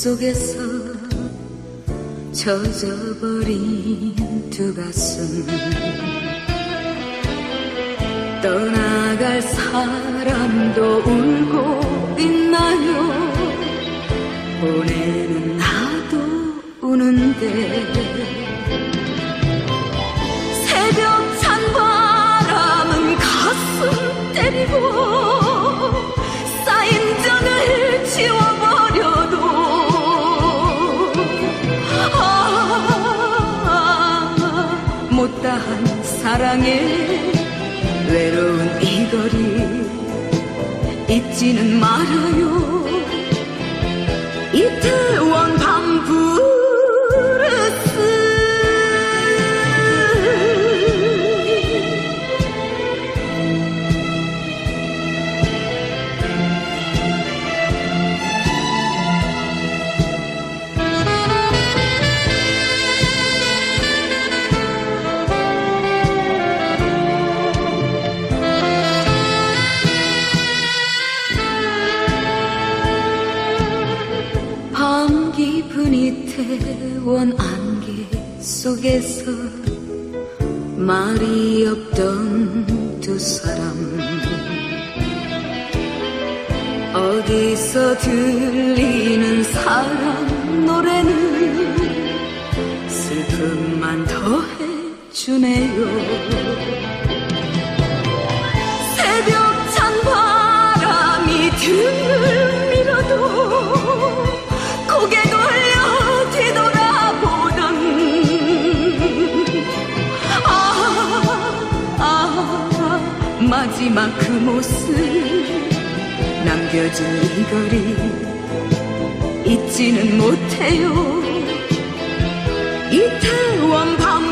속에서 젖어버린 두 가슴, 떠나갈 사람도 울고 있나요? 보내는 나도 우는데 새벽 찬 바람은 가슴 때리고 쌓인 정을 지워버려도 못다한 사랑에 외로운 이 거리 잊지는 말아요. 이태원 밤부르스. 밤 깊은 이태원 안개 속에서 말이 없던 두 사람, 어디서 들리는 사랑 노래는 슬픔만 더해주네요. 새벽 찬 바람이 등을 밀어도 고개 돌려 뒤돌아보던 마지막 그 모습 남겨진 이 거리 잊지는 못해요. 이태원 밤